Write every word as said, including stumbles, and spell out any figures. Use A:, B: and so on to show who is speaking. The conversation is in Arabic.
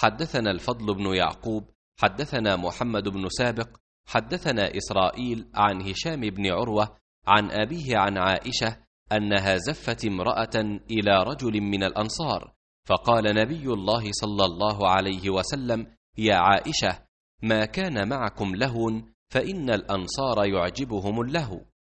A: حدثنا الفضل بن يعقوب حدثنا محمد بن سابق حدثنا إسرائيل عن هشام بن عروة عن أبيه عن عائشة أنها زفت امرأة إلى رجل من الأنصار، فقال نبي الله صلى الله عليه وسلم: يا عائشة، ما كان معكم لهو، فإن الأنصار يعجبهم اللهو.